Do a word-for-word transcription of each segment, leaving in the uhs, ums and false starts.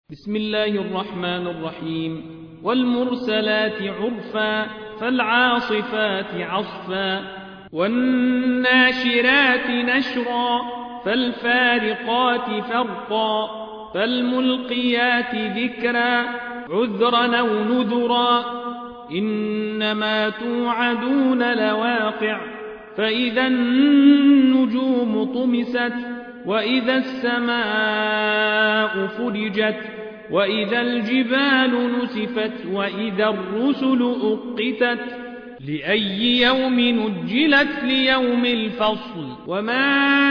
بسم الله الرحمن الرحيم والمرسلات عرفا فالعاصفات عصفا والناشرات نشرا فالفارقات فرقا فالملقيات ذكرا عذرا أو نذرا إنما توعدون لواقع فإذا النجوم طمست وإذا السماء فرجت وإذا الجبال نسفت وإذا الرسل أقتت لأي يوم نجلت ليوم الفصل وما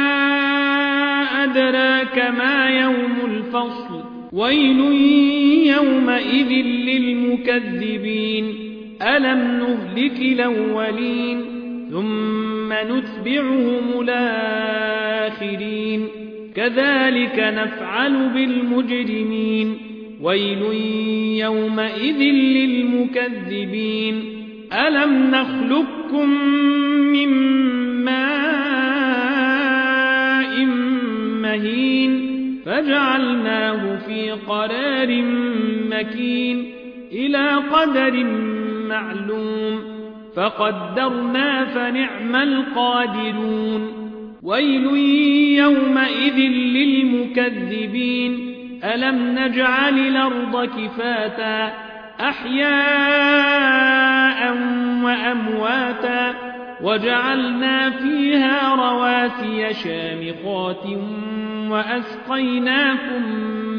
أدراك ما يوم الفصل ويل يومئذ للمكذبين ألم نهلك الأولين ثم نتبعهم الآخرين كذلك نفعل بالمجرمين ويل يومئذ للمكذبين ألم نخلقكم من ماء مهين فجعلناه في قرار مكين إلى قدر معلوم فقدرنا فنعم القادرون ويل يومئذ للمكذبين ألم نجعل الأرض كفاتا أحياء وأمواتا وجعلنا فيها رواسي شامخات وأسقيناكم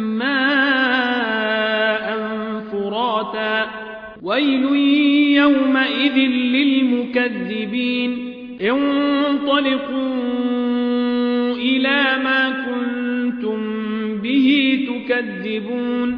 ماء فراتا ويل يومئذ للمكذبين انطلقوا إلى ما كنتم به تكذبون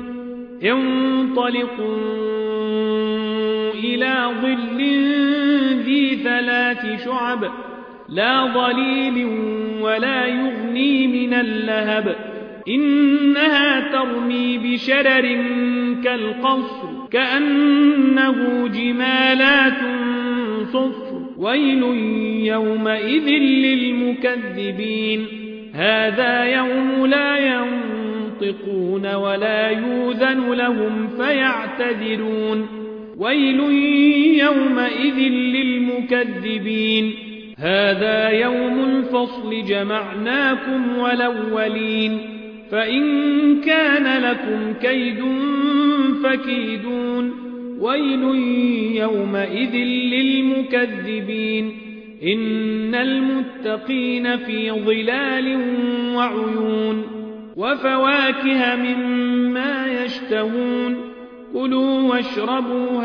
انطلقوا إلى ظل ذي ثلاث شعب لا ظليل ولا يغني من اللهب إنها ترمي بشرر كالقصر كأنه جمالات صفر ويل يومئذ للمكذبين هذا يوم لا ينطقون ولا يؤذن لهم فيعتذرون ويل يومئذ للمكذبين هذا يوم الفصل جمعناكم والأولين فإن كان لكم كيد فكيدون ويل يومئذ للمكذبين إن المتقين في ظلال وعيون وفواكه مما يشتهون كلوا واشربوا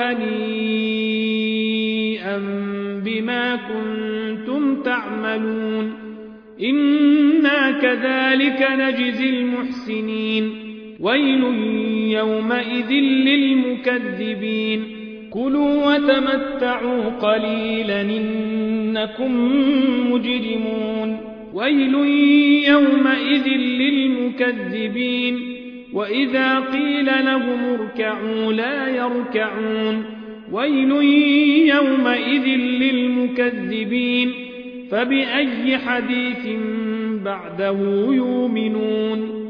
هنيئا بما كنتم تعملون إنا كذلك نجزي المحسنين ويل يومئذ للمكذبين كلوا وتمتعوا قليلا إنكم مجرمون ويل يومئذ للمكذبين وإذا قيل لهم اركعوا لا يركعون ويل يومئذ للمكذبين فبأي حديث بعده يؤمنون